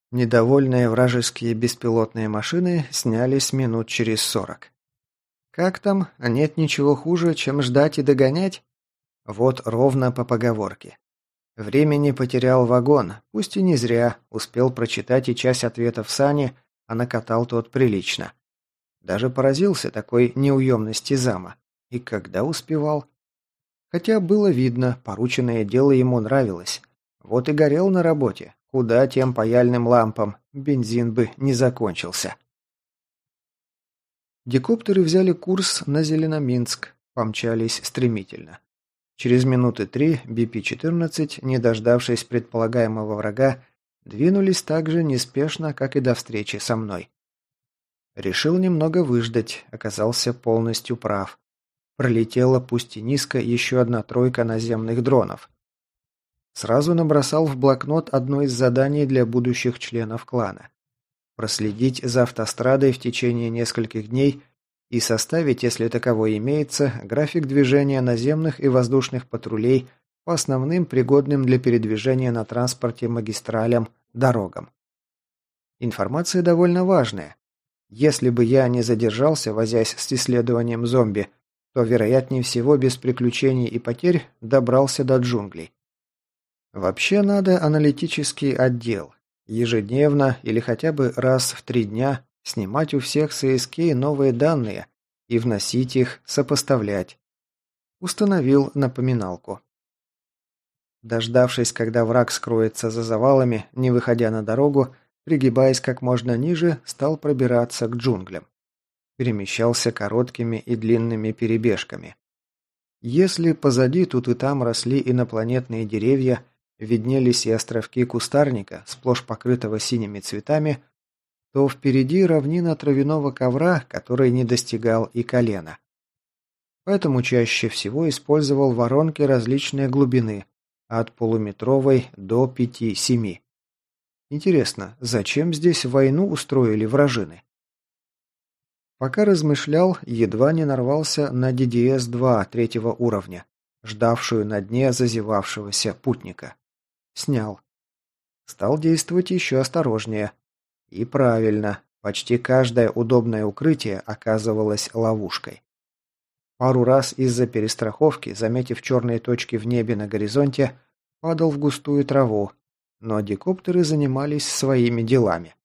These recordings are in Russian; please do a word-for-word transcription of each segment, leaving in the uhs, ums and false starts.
Недовольные вражеские беспилотные машины снялись минут через сорок. Как там? Нет ничего хуже, чем ждать и догонять? Вот ровно по поговорке. Времени потерял вагон, пусть и не зря, успел прочитать и часть ответов Сани, а накатал тот прилично. Даже поразился такой неуемности зама. И когда успевал? Хотя было видно, порученное дело ему нравилось. Вот и горел на работе. Куда тем паяльным лампам, бензин бы не закончился. Декоптеры взяли курс на Зеленоминск, помчались стремительно. Через минуты три би пи четырнадцать, не дождавшись предполагаемого врага, двинулись так же неспешно, как и до встречи со мной. Решил немного выждать, оказался полностью прав. Пролетела, пусть и низко, еще одна тройка наземных дронов. Сразу набросал в блокнот одно из заданий для будущих членов клана. Проследить за автострадой в течение нескольких дней и составить, если таковой имеется, график движения наземных и воздушных патрулей по основным пригодным для передвижения на транспорте магистралям, дорогам. Информация довольно важная. Если бы я не задержался, возясь с исследованием зомби, то, вероятнее всего, без приключений и потерь добрался до джунглей. Вообще надо аналитический отдел. Ежедневно или хотя бы раз в три дня снимать у всех си эс кей новые данные и вносить их, сопоставлять. Установил напоминалку. Дождавшись, когда враг скроется за завалами, не выходя на дорогу, пригибаясь как можно ниже, стал пробираться к джунглям. Перемещался короткими и длинными перебежками. Если позади тут и там росли инопланетные деревья, виднелись и островки кустарника, сплошь покрытого синими цветами, то впереди равнина травяного ковра, который не достигал и колена. Поэтому чаще всего использовал воронки различной глубины, от полуметровой до пяти-семи. Интересно, зачем здесь войну устроили вражины? Пока размышлял, едва не нарвался на ди ди эс два третьего уровня, ждавшую на дне зазевавшегося путника. Снял. Стал действовать еще осторожнее. И правильно, почти каждое удобное укрытие оказывалось ловушкой. Пару раз из-за перестраховки, заметив черные точки в небе на горизонте, падал в густую траву, но декоптеры занимались своими делами.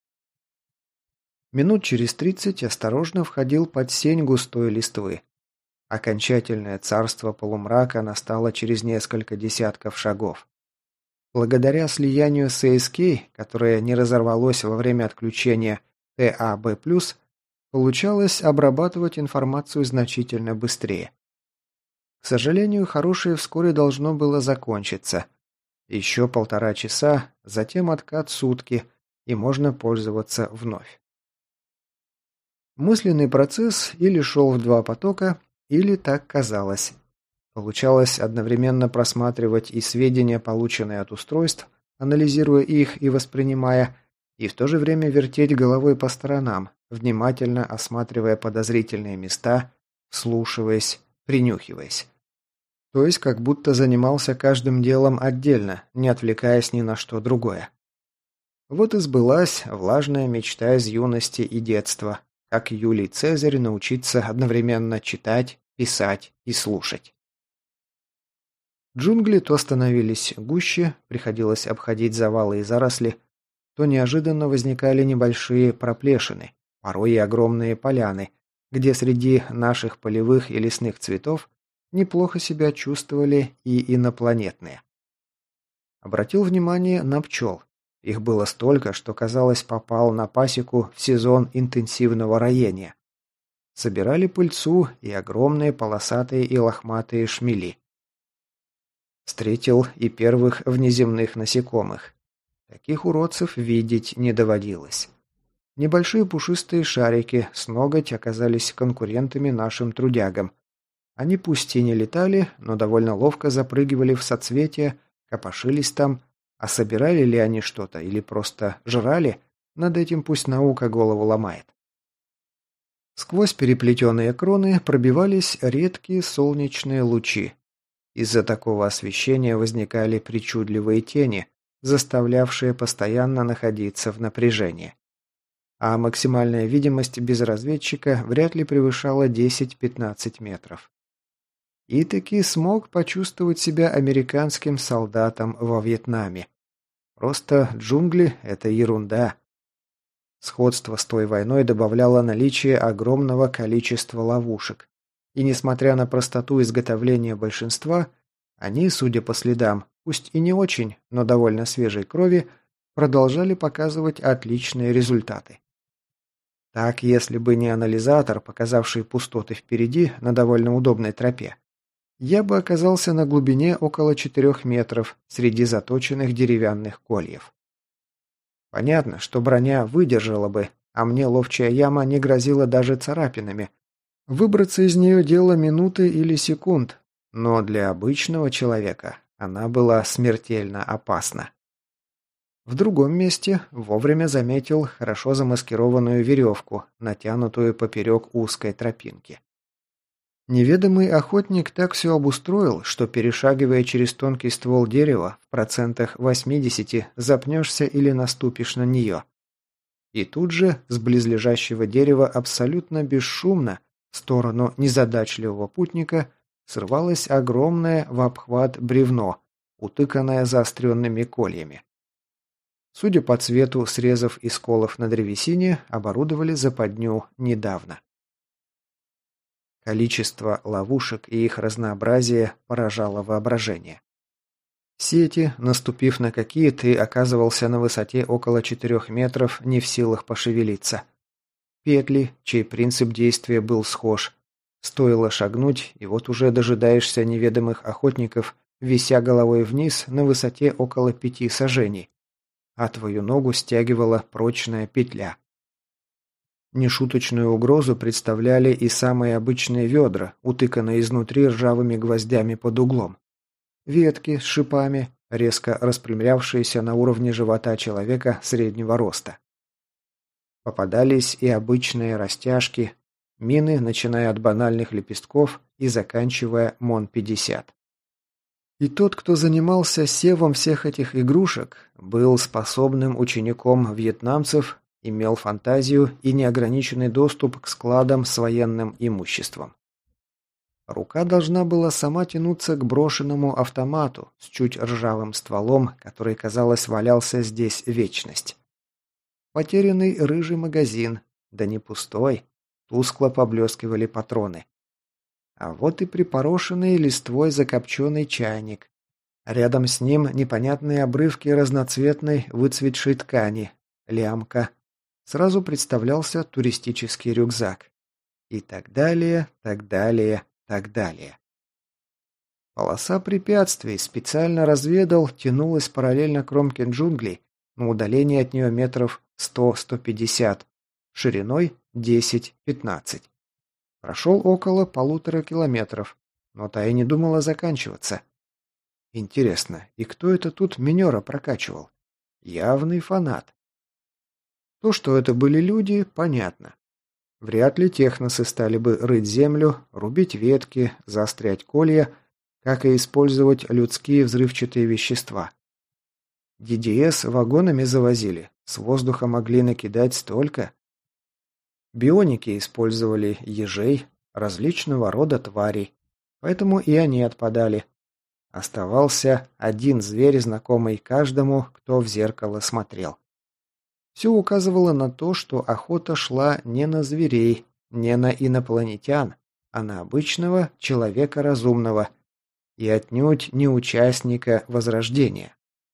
Минут через тридцать осторожно входил под сень густой листвы. Окончательное царство полумрака настало через несколько десятков шагов. Благодаря слиянию си эс кей, которое не разорвалось во время отключения тэ а бэ плюс, получалось обрабатывать информацию значительно быстрее. К сожалению, хорошее вскоре должно было закончиться. Еще полтора часа, затем откат сутки, и можно пользоваться вновь. Мысленный процесс или шел в два потока, или так казалось. Получалось одновременно просматривать и сведения, полученные от устройств, анализируя их и воспринимая, и в то же время вертеть головой по сторонам, внимательно осматривая подозрительные места, вслушиваясь, принюхиваясь. То есть как будто занимался каждым делом отдельно, не отвлекаясь ни на что другое. Вот и сбылась влажная мечта из юности и детства, как Юлий Цезарь научиться одновременно читать, писать и слушать. Джунгли то становились гуще, приходилось обходить завалы и заросли, то неожиданно возникали небольшие проплешины, порой и огромные поляны, где среди наших полевых и лесных цветов неплохо себя чувствовали и инопланетные. Обратил внимание на пчел. Их было столько, что, казалось, попал на пасеку в сезон интенсивного роения. Собирали пыльцу и огромные полосатые и лохматые шмели. Встретил и первых внеземных насекомых. Таких уродцев видеть не доводилось. Небольшие пушистые шарики с ноготь оказались конкурентами нашим трудягам. Они пусть и не летали, но довольно ловко запрыгивали в соцветия, копошились там, а собирали ли они что-то или просто жрали, над этим пусть наука голову ломает. Сквозь переплетенные кроны пробивались редкие солнечные лучи. Из-за такого освещения возникали причудливые тени, заставлявшие постоянно находиться в напряжении. А максимальная видимость без разведчика вряд ли превышала десять-пятнадцать метров. И таки смог почувствовать себя американским солдатом во Вьетнаме. Просто джунгли – это ерунда. Сходство с той войной добавляло наличие огромного количества ловушек. И несмотря на простоту изготовления большинства, они, судя по следам, пусть и не очень, но довольно свежей крови, продолжали показывать отличные результаты. Так, если бы не анализатор, показавший пустоты впереди на довольно удобной тропе, я бы оказался на глубине около четырех метров среди заточенных деревянных кольев. Понятно, что броня выдержала бы, а мне ловчая яма не грозила даже царапинами. Выбраться из нее дело минуты или секунд, но для обычного человека она была смертельно опасна. В другом месте вовремя заметил хорошо замаскированную веревку, натянутую поперек узкой тропинки. Неведомый охотник так все обустроил, что, перешагивая через тонкий ствол дерева, в процентах восьмидесяти запнешься или наступишь на нее. И тут же с близлежащего дерева абсолютно бесшумно в сторону незадачливого путника срывалось огромное в обхват бревно, утыканное заостренными кольями. Судя по цвету срезов и сколов на древесине, оборудовали западню недавно. Количество ловушек и их разнообразие поражало воображение. Сети, наступив на какие, ты оказывался на высоте около четырех метров, не в силах пошевелиться. Петли, чей принцип действия был схож. Стоило шагнуть, и вот уже дожидаешься неведомых охотников, вися головой вниз на высоте около пяти саженей, а твою ногу стягивала прочная петля. Нешуточную угрозу представляли и самые обычные ведра, утыканные изнутри ржавыми гвоздями под углом. Ветки с шипами, резко распрямлявшиеся на уровне живота человека среднего роста. Попадались и обычные растяжки, мины, начиная от банальных лепестков и заканчивая мон пятьдесят. И тот, кто занимался севом всех этих игрушек, был способным учеником вьетнамцев, имел фантазию и неограниченный доступ к складам с военным имуществом. Рука должна была сама тянуться к брошенному автомату с чуть ржавым стволом, который, казалось, валялся здесь вечность. Потерянный рыжий магазин, да не пустой, тускло поблескивали патроны. А вот и припорошенный листвой закопченный чайник. Рядом с ним непонятные обрывки разноцветной выцветшей ткани, лямка. Сразу представлялся туристический рюкзак. И так далее, так далее, так далее. Полоса препятствий, специально разведал, тянулась параллельно кромке джунглей, на удалении от нее метров сто-сто пятьдесят, шириной десять-пятнадцать. Прошел около полутора километров, но та и не думала заканчиваться. Интересно, и кто это тут минера прокачивал? Явный фанат. То, что это были люди, понятно. Вряд ли техносы стали бы рыть землю, рубить ветки, заострять колья, как и использовать людские взрывчатые вещества. ди ди эс вагонами завозили, с воздуха могли накидать столько. Бионики использовали ежей, различного рода тварей, поэтому и они отпадали. Оставался один зверь, знакомый каждому, кто в зеркало смотрел. Все указывало на то, что охота шла не на зверей, не на инопланетян, а на обычного человека разумного и отнюдь не участника Возрождения.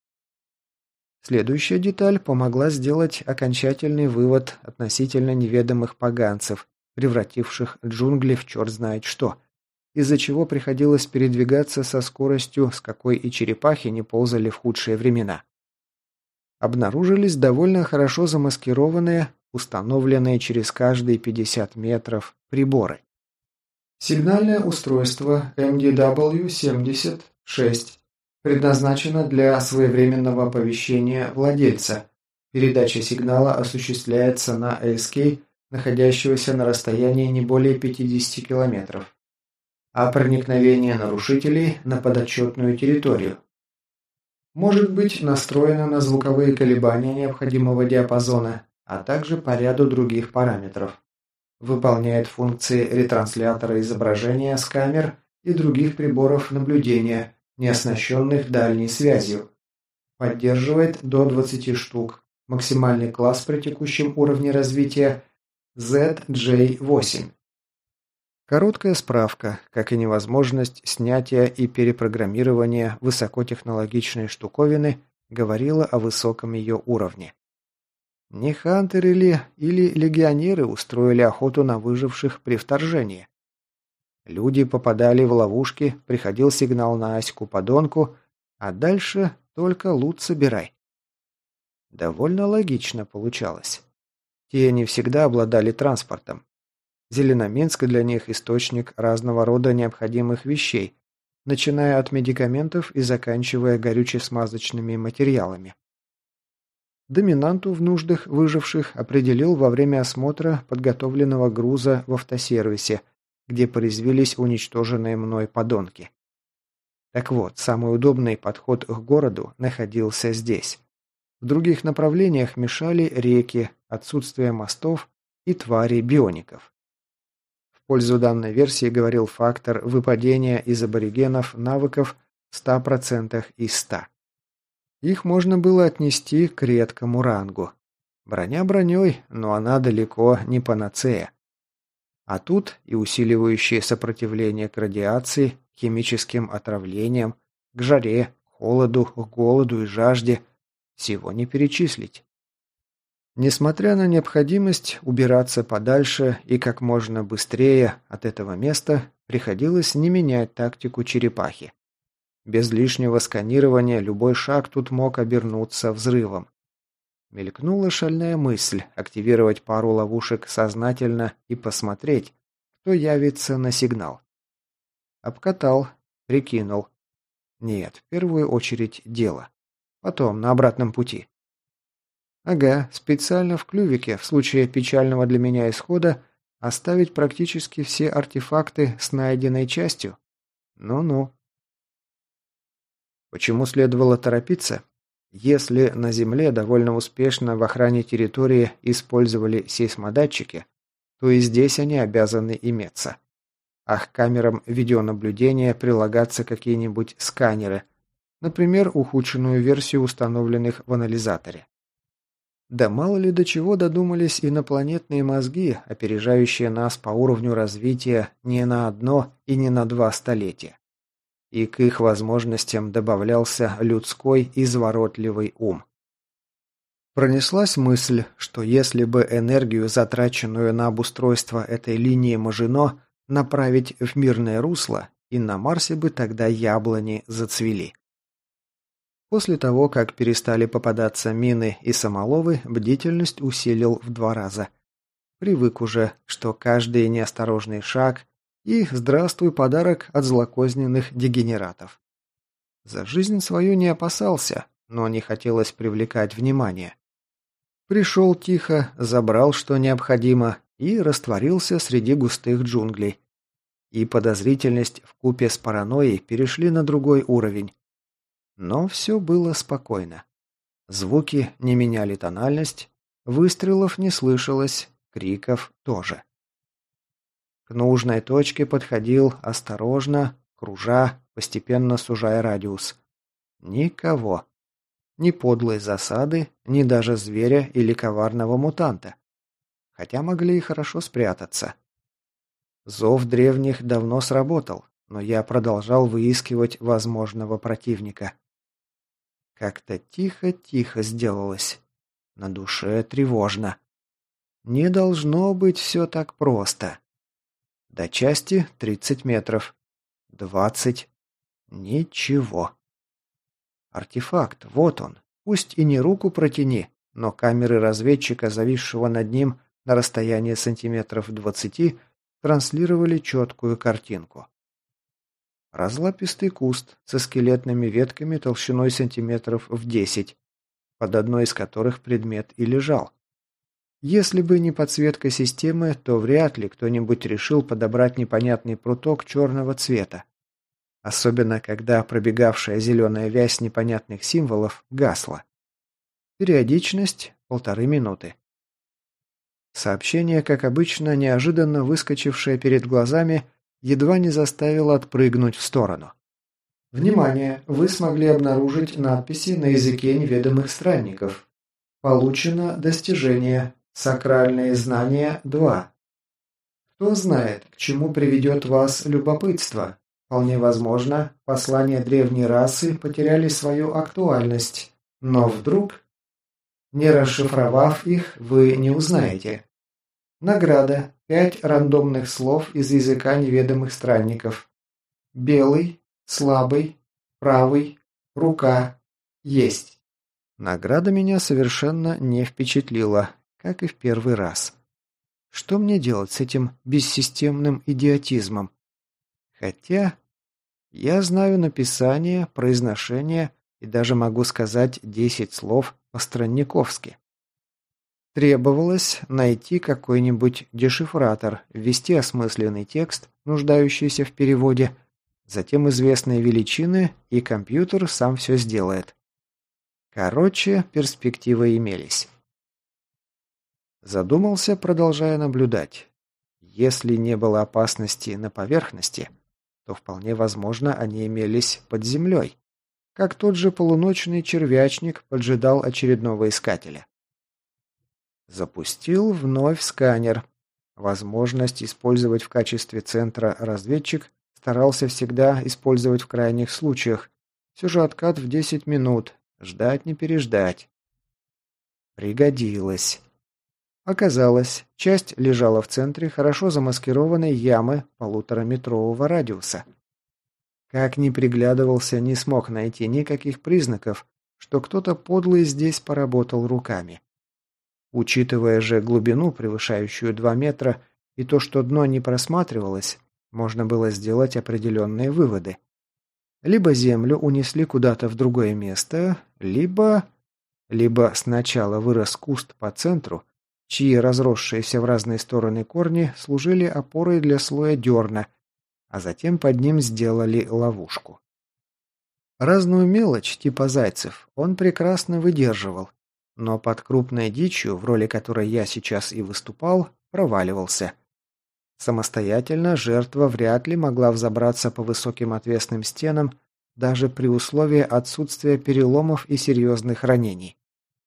Следующая деталь помогла сделать окончательный вывод относительно неведомых поганцев, превративших джунгли в черт знает что, из-за чего приходилось передвигаться со скоростью, с какой и черепахи не ползали в худшие времена. Обнаружились довольно хорошо замаскированные, установленные через каждые пятьдесят метров, приборы. Сигнальное устройство эм ди дабл ю семьдесят шесть предназначено для своевременного оповещения владельца. Передача сигнала осуществляется на эй эс кей, находящегося на расстоянии не более пятидесяти километров. А проникновение нарушителей на подотчетную территорию. Может быть настроена на звуковые колебания необходимого диапазона, а также по ряду других параметров. Выполняет функции ретранслятора изображения с камер и других приборов наблюдения, не оснащенных дальней связью. Поддерживает до двадцати штук. Максимальный класс при текущем уровне развития зет джей восемь. Короткая справка, как и невозможность снятия и перепрограммирования высокотехнологичной штуковины, говорила о высоком ее уровне. Не хантеры ли или легионеры устроили охоту на выживших при вторжении? Люди попадали в ловушки, приходил сигнал на Аську-подонку, а дальше только лут собирай. Довольно логично получалось. Те не всегда обладали транспортом. Зеленоминск для них источник разного рода необходимых вещей, начиная от медикаментов и заканчивая горюче-смазочными материалами. Доминанту в нуждах выживших определил во время осмотра подготовленного груза в автосервисе, где порезвились уничтоженные мной подонки. Так вот, самый удобный подход к городу находился здесь. В других направлениях мешали реки, отсутствие мостов и твари биоников. В пользу данной версии говорил фактор выпадения из аборигенов навыков в ста процентах из ста. Их можно было отнести к редкому рангу. Броня броней, но она далеко не панацея. А тут и усиливающее сопротивление к радиации, химическим отравлениям, к жаре, холоду, к голоду и жажде. Всего не перечислить. Несмотря на необходимость убираться подальше и как можно быстрее от этого места, приходилось не менять тактику черепахи. Без лишнего сканирования любой шаг тут мог обернуться взрывом. Мелькнула шальная мысль активировать пару ловушек сознательно и посмотреть, кто явится на сигнал. Обкатал, прикинул. Нет, в первую очередь дело. Потом, на обратном пути. Ага, специально в клювике, в случае печального для меня исхода, оставить практически все артефакты с найденной частью? Ну-ну. Почему следовало торопиться? Если на Земле довольно успешно в охране территории использовали сейсмодатчики, то и здесь они обязаны иметься. А к камерам видеонаблюдения прилагаться какие-нибудь сканеры, например, ухудшенную версию установленных в анализаторе. Да мало ли до чего додумались инопланетные мозги, опережающие нас по уровню развития не на одно и не на два столетия. И к их возможностям добавлялся людской изворотливый ум. Пронеслась мысль, что если бы энергию, затраченную на обустройство этой линии Мажино, направить в мирное русло, и на Марсе бы тогда яблони зацвели. После того, как перестали попадаться мины и самоловы, бдительность усилил в два раза. Привык уже, что каждый неосторожный шаг и здравствуй подарок от злокозненных дегенератов. За жизнь свою не опасался, но не хотелось привлекать внимание. Пришел тихо, забрал, что необходимо, и растворился среди густых джунглей. И подозрительность вкупе с паранойей перешли на другой уровень. Но все было спокойно. Звуки не меняли тональность, выстрелов не слышалось, криков тоже. К нужной точке подходил осторожно, кружа, постепенно сужая радиус. Никого. Ни подлой засады, ни даже зверя или коварного мутанта. Хотя могли и хорошо спрятаться. Зов древних давно сработал, но я продолжал выискивать возможного противника. Как-то тихо-тихо сделалось. На душе тревожно. Не должно быть все так просто. До части тридцать метров. двадцать. Ничего. Артефакт, вот он. Пусть и не руку протяни, но камеры разведчика, зависшего над ним на расстоянии сантиметров двадцати, транслировали четкую картинку. Разлапистый куст со скелетными ветками толщиной сантиметров в десять, под одной из которых предмет и лежал. Если бы не подсветка системы, то вряд ли кто-нибудь решил подобрать непонятный пруток черного цвета. особенно когда пробегавшая зеленая вязь непонятных символов гасла. Периодичность – полторы минуты. Сообщение, как обычно, неожиданно выскочившее перед глазами, едва не заставило отпрыгнуть в сторону. Внимание! Вы смогли обнаружить надписи на языке неведомых странников. Получено достижение «Сакральные знания два». Кто знает, к чему приведет вас любопытство? Вполне возможно, послания древней расы потеряли свою актуальность, но вдруг, не расшифровав их, вы не узнаете. Награда. Пять рандомных слов из языка неведомых странников. Белый, слабый, правый, рука, есть. Награда меня совершенно не впечатлила, как и в первый раз. Что мне делать с этим бессистемным идиотизмом? Хотя я знаю написание, произношение и даже могу сказать десять слов по-странниковски. Требовалось найти какой-нибудь дешифратор, ввести осмысленный текст, нуждающийся в переводе, затем известные величины, и компьютер сам все сделает. Короче, перспективы имелись. Задумался, продолжая наблюдать. Если не было опасности на поверхности, то вполне возможно они имелись под землей, как тот же полуночный червячник поджидал очередного искателя. Запустил вновь сканер. Возможность использовать в качестве центра разведчик старался всегда использовать в крайних случаях. Все же откат в десять минут. Ждать не переждать. Пригодилось. Оказалось, часть лежала в центре хорошо замаскированной ямы полутораметрового радиуса. Как ни приглядывался, не смог найти никаких признаков, что кто-то подлый здесь поработал руками. Учитывая же глубину, превышающую два метра, и то, что дно не просматривалось, можно было сделать определенные выводы. Либо землю унесли куда-то в другое место, либо... Либо сначала вырос куст по центру, чьи разросшиеся в разные стороны корни служили опорой для слоя дерна, а затем под ним сделали ловушку. Разную мелочь, типа зайцев, он прекрасно выдерживал, но под крупной дичью, в роли которой я сейчас и выступал, проваливался. Самостоятельно жертва вряд ли могла взобраться по высоким отвесным стенам, даже при условии отсутствия переломов и серьезных ранений.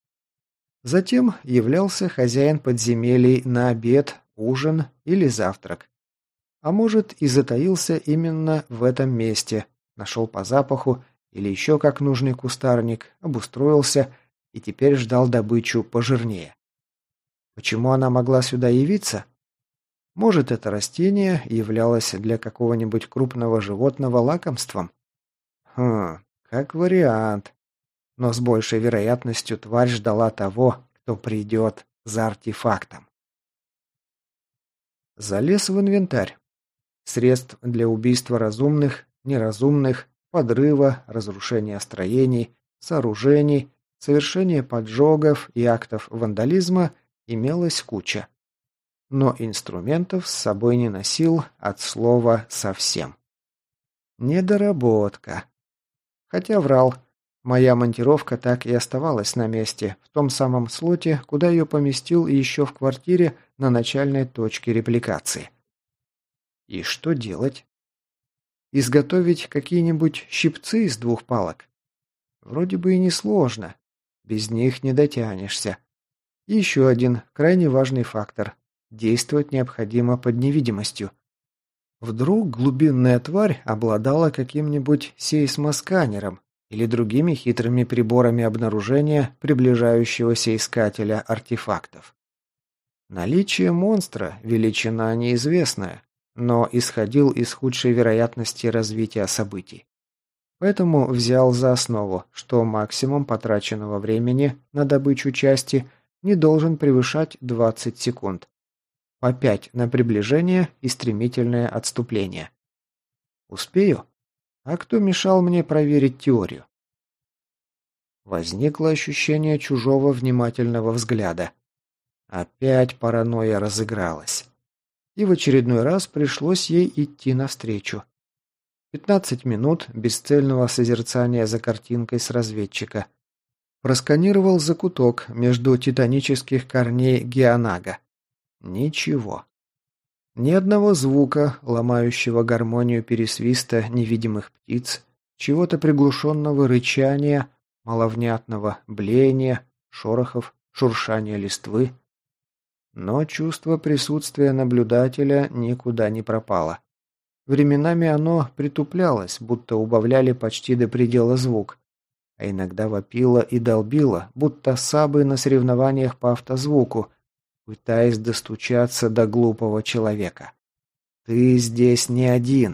Затем являлся хозяин подземелий на обед, ужин или завтрак. А может, и затаился именно в этом месте, нашел по запаху или еще как нужный кустарник, обустроился и теперь ждал добычу пожирнее. Почему она могла сюда явиться? Может, это растение являлось для какого-нибудь крупного животного лакомством? Хм, как вариант. Но с большей вероятностью тварь ждала того, кто придет за артефактом. Залез в инвентарь. Средств для убийства разумных, неразумных, подрыва, разрушения строений, сооружений, совершения поджогов и актов вандализма имелась куча. Но инструментов с собой не носил от слова совсем. Недоработка. Хотя врал. Моя монтировка так и оставалась на месте, в том самом слоте, куда ее поместил еще в квартире на начальной точке репликации. И что делать? Изготовить какие-нибудь щипцы из двух палок? Вроде бы и несложно. Без них не дотянешься. И еще один крайне важный фактор. Действовать необходимо под невидимостью. Вдруг глубинная тварь обладала каким-нибудь сейсмосканером или другими хитрыми приборами обнаружения приближающегося искателя артефактов. Наличие монстра – величина неизвестная, но исходил из худшей вероятности развития событий. Поэтому взял за основу, что максимум потраченного времени на добычу части не должен превышать двадцать секунд. По пять на приближение и стремительное отступление. Успею? А кто мешал мне проверить теорию? Возникло ощущение чужого внимательного взгляда. Опять паранойя разыгралась. И в очередной раз пришлось ей идти навстречу. пятнадцать минут бесцельного созерцания за картинкой с разведчика. Просканировал закуток между титанических корней Геонага. Ничего. Ни одного звука, ломающего гармонию пересвиста невидимых птиц, чего-то приглушенного рычания, маловнятного блеяния, шорохов, шуршания листвы. Но чувство присутствия наблюдателя никуда не пропало. Временами оно притуплялось, будто убавляли почти до предела звук, а иногда вопило и долбило, будто сабы на соревнованиях по автозвуку, пытаясь достучаться до глупого человека. «Ты здесь не один!»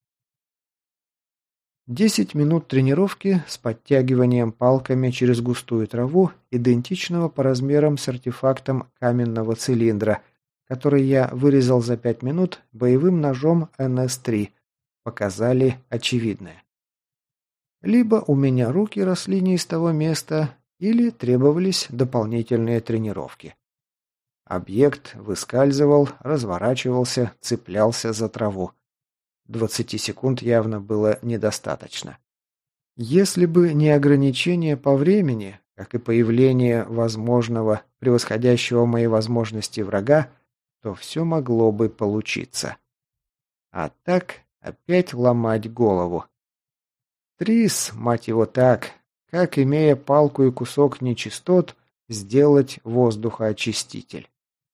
Десять минут тренировки с подтягиванием палками через густую траву, идентичного по размерам с артефактом каменного цилиндра, который я вырезал за пять минут боевым ножом эн эс три, показали очевидное. Либо у меня руки росли не из того места, или требовались дополнительные тренировки. Объект выскальзывал, разворачивался, цеплялся за траву. двадцати секунд явно было недостаточно. Если бы не ограничение по времени, как и появление возможного, превосходящего мои возможности врага, то все могло бы получиться. А так опять ломать голову. Трис, мать его так, как, имея палку и кусок нечистот, сделать воздухоочиститель.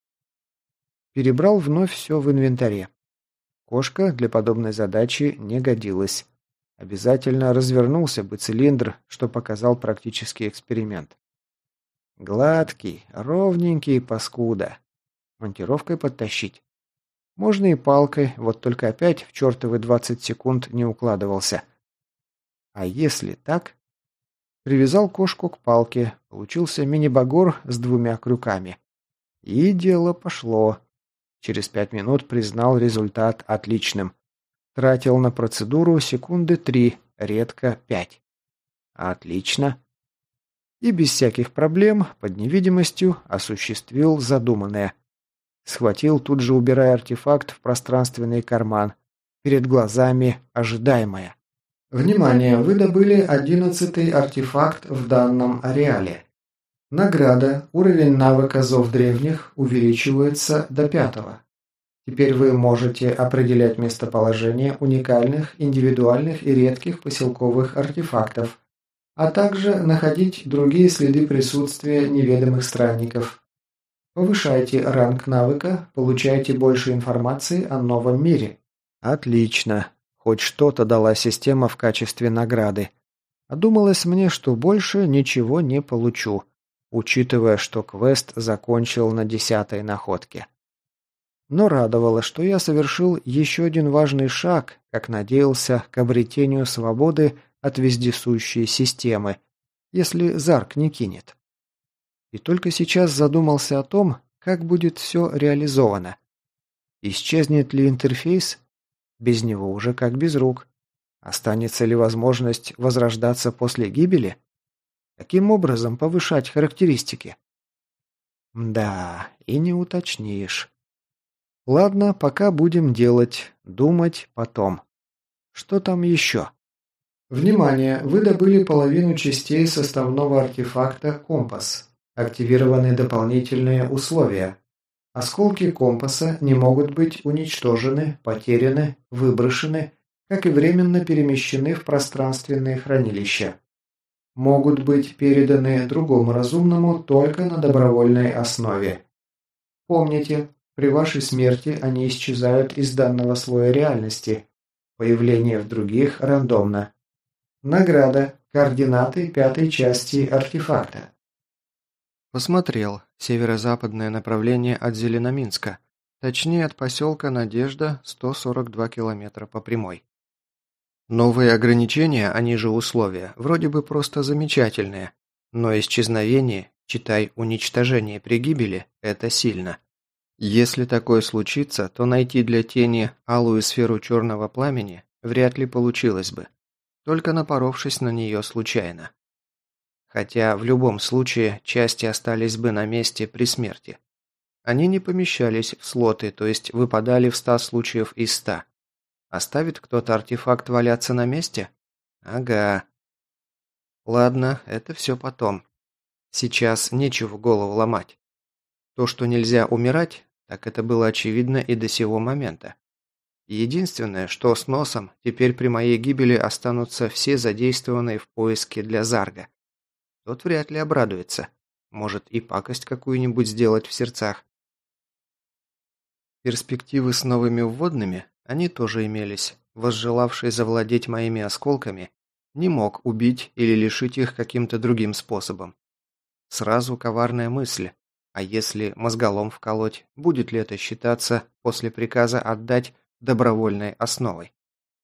Перебрал вновь все в инвентаре. Кошка для подобной задачи не годилась. Обязательно развернулся бы цилиндр, что показал практический эксперимент. Гладкий, ровненький паскуда. Монтировкой подтащить. Можно и палкой, вот только опять в чертовы двадцать секунд не укладывался. А если так? Привязал кошку к палке, получился мини-багор с двумя крюками. И дело пошло. Через пять минут признал результат отличным. Тратил на процедуру секунды три, редко пять. Отлично. И без всяких проблем, под невидимостью, осуществил задуманное. Схватил, тут же убирая артефакт в пространственный карман. Перед глазами ожидаемое. Внимание! Вы добыли одиннадцатый артефакт в данном ареале. Награда. Уровень навыка «Зов древних» увеличивается до пятого. Теперь вы можете определять местоположение уникальных, индивидуальных и редких поселковых артефактов, а также находить другие следы присутствия неведомых странников. Повышайте ранг навыка, получаете больше информации о новом мире. Отлично. Хоть что-то дала система в качестве награды. А думалось мне, что больше ничего не получу, учитывая, что квест закончил на десятой находке. Но радовало, что я совершил еще один важный шаг, как надеялся, к обретению свободы от вездесущей системы, если Зарк не кинет. И только сейчас задумался о том, как будет все реализовано. Исчезнет ли интерфейс? Без него уже как без рук. Останется ли возможность возрождаться после гибели? Каким образом повышать характеристики? Да, и не уточнишь. Ладно, пока будем делать, думать потом. Что там еще? Внимание! Вы добыли половину частей составного артефакта «Компас». Активированы дополнительные условия. Осколки компаса не могут быть уничтожены, потеряны, выброшены, как и временно перемещены в пространственные хранилища. Могут быть переданы другому разумному только на добровольной основе. Помните, при вашей смерти они исчезают из данного слоя реальности. Появление в других рандомно. Награда. Координаты пятой части артефакта. Посмотрел. Северо-западное направление от Зеленоминска. Точнее, от поселка Надежда, сто сорок два километра по прямой. Новые ограничения, они же условия, вроде бы просто замечательные. Но исчезновение, читай уничтожение при гибели, это сильно. Если такое случится, то найти для тени алую сферу черного пламени вряд ли получилось бы, только напоровшись на нее случайно. Хотя в любом случае части остались бы на месте при смерти. Они не помещались в слоты, то есть выпадали в ста случаев из ста. Оставит кто-то артефакт валяться на месте? Ага. Ладно, это все потом. Сейчас нечего голову ломать. То, что нельзя умирать, так это было очевидно и до сего момента. Единственное, что с носом, теперь при моей гибели останутся все задействованные в поиске для Зарга. Тот вряд ли обрадуется. Может и пакость какую-нибудь сделать в сердцах. Перспективы с новыми вводными, они тоже имелись. Возжелавший завладеть моими осколками не мог убить или лишить их каким-то другим способом. Сразу коварная мысль. А если мозголом вколоть, будет ли это считаться после приказа отдать добровольной основой?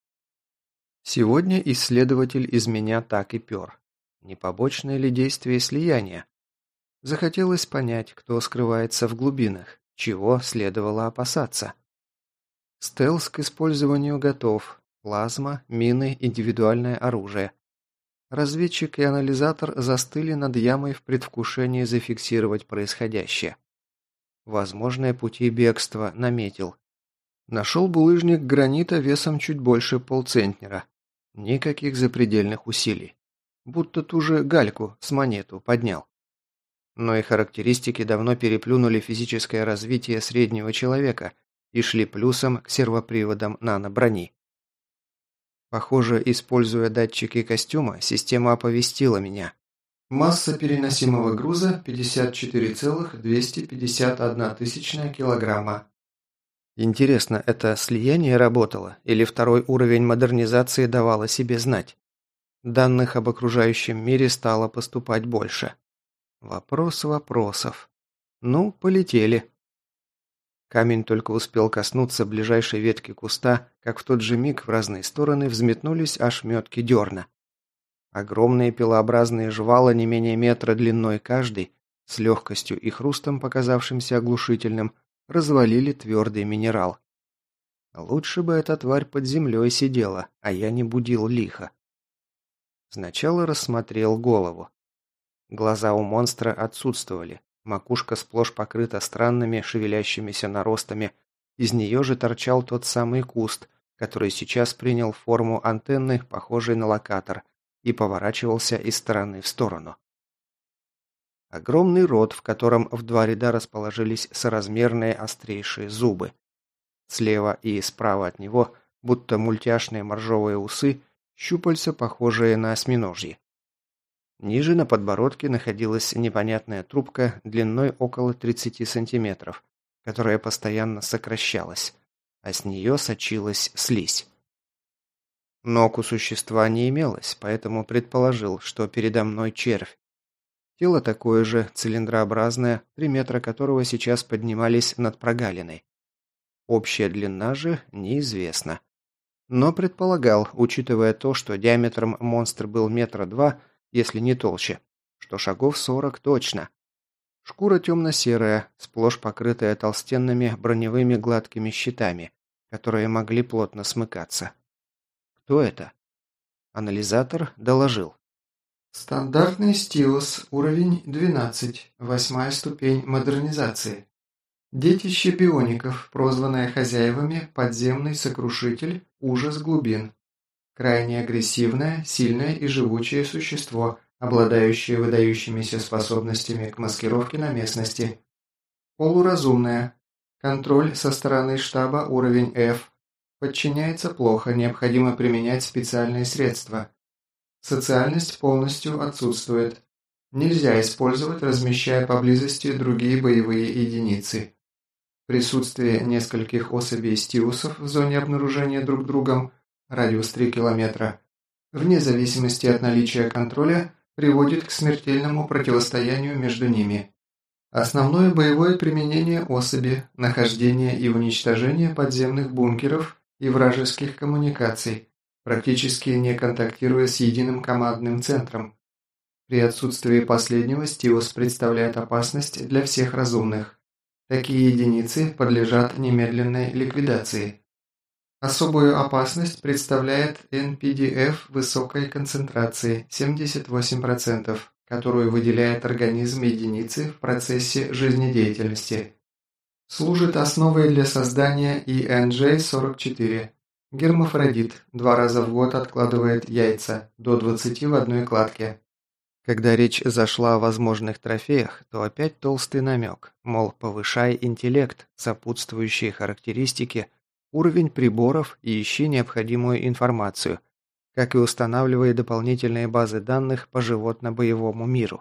Сегодня исследователь из меня так и пер. Не побочное ли действие слияния? Захотелось понять, кто скрывается в глубинах, чего следовало опасаться. Стелс к использованию готов. Плазма, мины, индивидуальное оружие. Разведчик и анализатор застыли над ямой в предвкушении зафиксировать происходящее. Возможные пути бегства наметил. Нашел булыжник гранита весом чуть больше полцентнера. Никаких запредельных усилий. Будто ту же гальку с монету поднял. Но и характеристики давно переплюнули физическое развитие среднего человека и шли плюсом к сервоприводам нано-брони. Похоже, используя датчики костюма, система оповестила меня. Масса переносимого груза пятьдесят четыре целых двести пятьдесят одна тысячная килограмма. Интересно, это слияние работало или второй уровень модернизации давал о себе знать? Данных об окружающем мире стало поступать больше. Вопрос вопросов. Ну, полетели. Камень только успел коснуться ближайшей ветки куста, как в тот же миг в разные стороны взметнулись ошметки дерна. Огромные пилообразные жвала не менее метра длиной каждый, с легкостью и хрустом, показавшимся оглушительным, развалили твердый минерал. Лучше бы эта тварь под землей сидела, а я не будил лихо. Сначала рассмотрел голову. Глаза у монстра отсутствовали. Макушка сплошь покрыта странными шевелящимися наростами. Из нее же торчал тот самый куст, который сейчас принял форму антенны, похожей на локатор, и поворачивался из стороны в сторону. Огромный рот, в котором в два ряда расположились соразмерные острейшие зубы. Слева и справа от него, будто мультяшные моржовые усы, щупальца, похожие на осьминожьи. Ниже на подбородке находилась непонятная трубка длиной около тридцати сантиметров, которая постоянно сокращалась, а с нее сочилась слизь. Ног у существа не имелось, поэтому предположил, что передо мной червь. Тело такое же, цилиндрообразное, три метра которого сейчас поднимались над прогалиной. Общая длина же неизвестна. Но предполагал, учитывая то, что диаметром монстр был метра два, если не толще, что шагов сорок точно. Шкура темно-серая, сплошь покрытая толстенными броневыми гладкими щитами, которые могли плотно смыкаться. Кто это? Анализатор доложил. Стандартный стилус, уровень двенадцать, восьмая ступень модернизации. Детище биоников, прозванное хозяевами подземный сокрушитель, ужас глубин. Крайне агрессивное, сильное и живучее существо, обладающее выдающимися способностями к маскировке на местности. Полуразумное. Контроль со стороны штаба уровень F. Подчиняется плохо, необходимо применять специальные средства. Социальность полностью отсутствует. Нельзя использовать, размещая поблизости другие боевые единицы. Присутствие нескольких особей стиусов в зоне обнаружения друг другом, радиус три километра, вне зависимости от наличия контроля, приводит к смертельному противостоянию между ними. Основное боевое применение особи, нахождение и уничтожение подземных бункеров и вражеских коммуникаций, практически не контактируя с единым командным центром. При отсутствии последнего стиус представляет опасность для всех разумных. Такие единицы подлежат немедленной ликвидации. Особую опасность представляет эн пи ди эф высокой концентрации семьдесят восемь процентов, которую выделяет организм единицы в процессе жизнедеятельности. Служит основой для создания и эн джей сорок четыре. Гермафродит. Два раза в год откладывает яйца. До двадцати в одной кладке. Когда речь зашла о возможных трофеях, то опять толстый намек, мол, повышай интеллект, сопутствующие характеристики, уровень приборов и ищи необходимую информацию, как и устанавливай дополнительные базы данных по животно-боевому миру.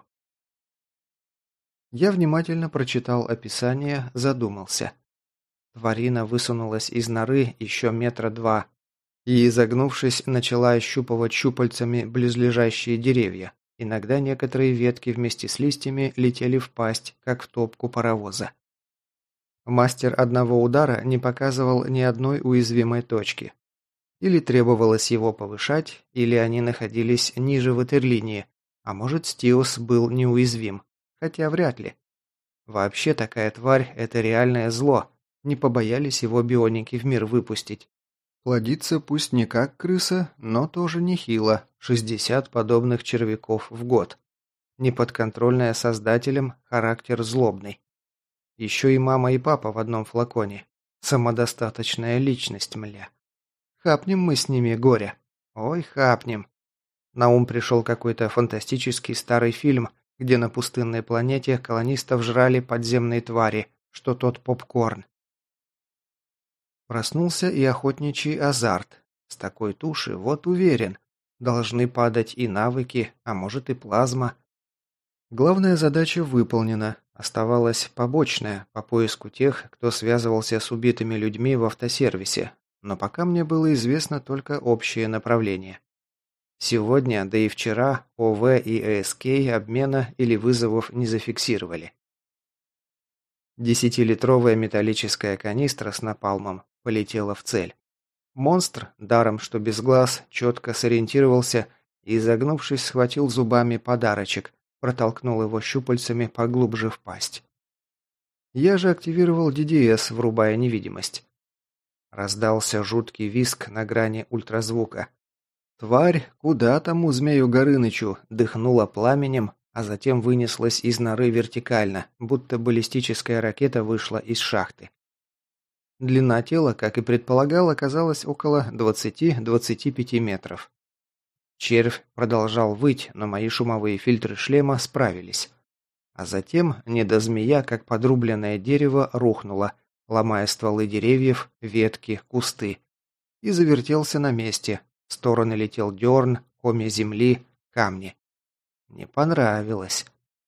Я внимательно прочитал описание, задумался. Тварина высунулась из норы еще метра два и, изогнувшись, начала ощупывать щупальцами близлежащие деревья. Иногда некоторые ветки вместе с листьями летели в пасть, как в топку паровоза. Мастер одного удара не показывал ни одной уязвимой точки. Или требовалось его повышать, или они находились ниже ватерлинии, а может, Стиус был неуязвим, хотя вряд ли. Вообще такая тварь – это реальное зло, не побоялись его бионики в мир выпустить. Плодится пусть не как крыса, но тоже нехило, шестьдесят подобных червяков в год. Неподконтрольная создателем, характер злобный. Еще и мама и папа в одном флаконе. Самодостаточная личность, мля. Хапнем мы с ними горе. Ой, хапнем. На ум пришел какой-то фантастический старый фильм, где на пустынной планете колонистов жрали подземные твари, что тот попкорн. Проснулся и охотничий азарт. С такой туши, вот уверен, должны падать и навыки, а может и плазма. Главная задача выполнена, оставалась побочная, по поиску тех, кто связывался с убитыми людьми в автосервисе, но пока мне было известно только общее направление. Сегодня, да и вчера, ОВ и ЭСК обмена или вызовов не зафиксировали. Десятилитровая металлическая канистра с напалмом полетела в цель. Монстр, даром что без глаз, четко сориентировался и, изогнувшись, схватил зубами подарочек, протолкнул его щупальцами поглубже в пасть. Я же активировал ди ди эс, врубая невидимость. Раздался жуткий визг на грани ультразвука. Тварь, куда тому змею Горынычу, дыхнула пламенем, а затем вынеслась из норы вертикально, будто баллистическая ракета вышла из шахты. Длина тела, как и предполагал, оказалась около двадцати-двадцати пяти метров. Червь продолжал выть, но мои шумовые фильтры шлема справились. А затем недозмея, как подрубленное дерево, рухнула, ломая стволы деревьев, ветки, кусты. И завертелся на месте. В стороны летел дерн, комья земли, камни. Не понравилось.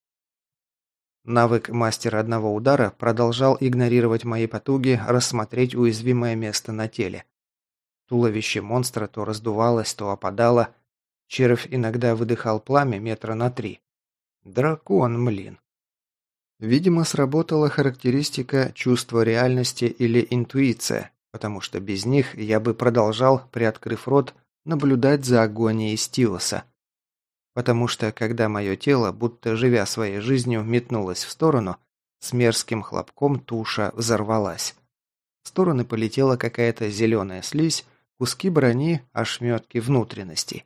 Навык мастера одного удара продолжал игнорировать мои потуги рассмотреть уязвимое место на теле. Туловище монстра то раздувалось, то опадало. Червь иногда выдыхал пламя метра на три. Дракон, млин. Видимо, сработала характеристика чувства реальности или интуиция, потому что без них я бы продолжал, приоткрыв рот, наблюдать за агонией Стиуса. Потому что, когда мое тело, будто живя своей жизнью, метнулось в сторону, с мерзким хлопком туша взорвалась. В стороны полетела какая-то зеленая слизь, куски брони, ошметки внутренностей.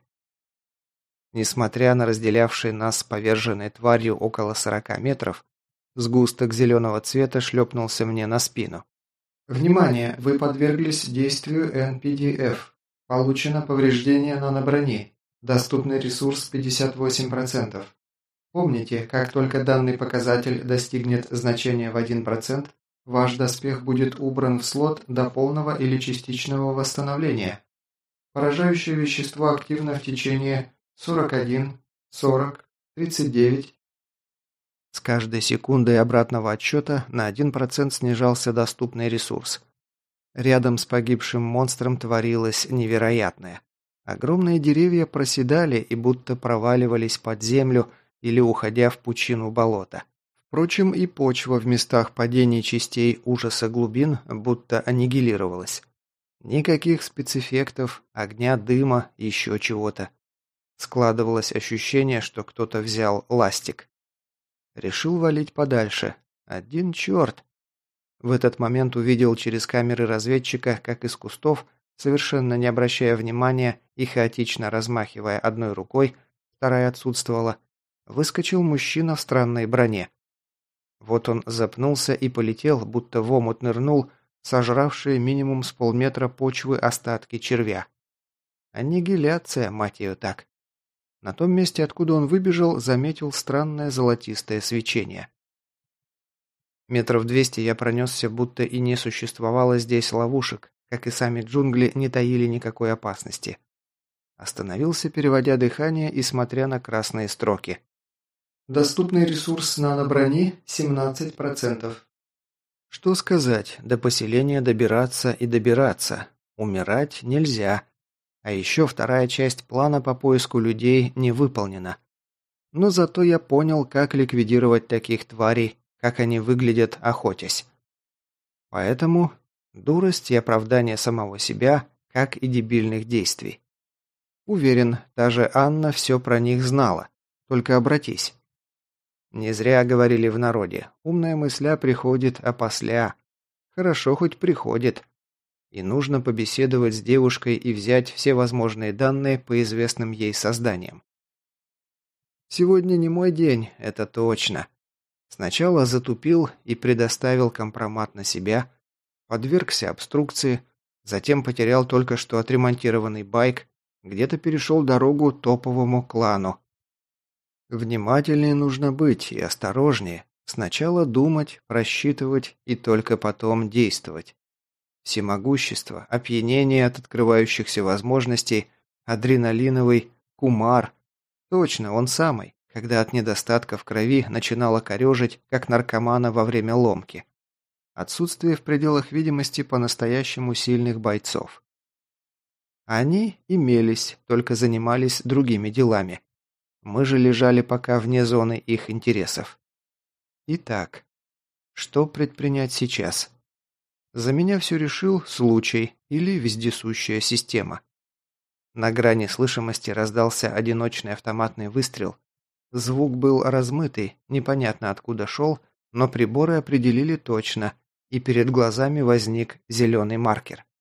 Несмотря на разделявшие нас с поверженной тварью около сорока метров, сгусток зеленого цвета шлепнулся мне на спину. «Внимание! Вы подверглись действию эн пи ди эф. Получено повреждение наноброни. Доступный ресурс пятьдесят восемь процентов. Помните, как только данный показатель достигнет значения в один процент, ваш доспех будет убран в слот до полного или частичного восстановления. Поражающее вещество активно в течение сорок один, сорок, тридцать девять. С каждой секундой обратного отсчета на один процент снижался доступный ресурс. Рядом с погибшим монстром творилось невероятное. Огромные деревья проседали и будто проваливались под землю или уходя в пучину болота. Впрочем, и почва в местах падений частей ужаса глубин будто аннигилировалась. Никаких спецэффектов, огня, дыма, еще чего-то. Складывалось ощущение, что кто-то взял ластик. Решил валить подальше. Один черт. В этот момент увидел через камеры разведчика, как из кустов, совершенно не обращая внимания и хаотично размахивая одной рукой, вторая отсутствовала, выскочил мужчина в странной броне. Вот он запнулся и полетел, будто в омут нырнул, сожравшие минимум с полметра почвы остатки червя. Аннигиляция, мать ее так. На том месте, откуда он выбежал, заметил странное золотистое свечение. Метров двести я пронесся, будто и не существовало здесь ловушек, как и сами джунгли не таили никакой опасности. Остановился, переводя дыхание и смотря на красные строки. Доступный ресурс наноброни семнадцать процентов. Что сказать, до поселения добираться и добираться. Умирать нельзя. А еще вторая часть плана по поиску людей не выполнена. Но зато я понял, как ликвидировать таких тварей, как они выглядят, охотясь. Поэтому дурость и оправдание самого себя, как и дебильных действий. Уверен, та же Анна все про них знала. Только обратись. Не зря говорили в народе. Умная мысля приходит опосля. Хорошо хоть приходит. И нужно побеседовать с девушкой и взять все возможные данные по известным ей созданиям. Сегодня не мой день, это точно. Сначала затупил и предоставил компромат на себя, подвергся обструкции, затем потерял только что отремонтированный байк, где-то перешел дорогу топовому клану. Внимательнее нужно быть и осторожнее. Сначала думать, просчитывать и только потом действовать. Всемогущество, опьянение от открывающихся возможностей, адреналиновый кумар. Точно, он самый, когда от недостатка в крови начинало корежить, как наркомана во время ломки. Отсутствие в пределах видимости по-настоящему сильных бойцов. Они имелись, только занимались другими делами. Мы же лежали пока вне зоны их интересов. Итак, что предпринять сейчас? За меня все решил случай или вездесущая система. На грани слышимости раздался одиночный автоматный выстрел. Звук был размытый, непонятно откуда шел, но приборы определили точно, и перед глазами возник зеленый маркер.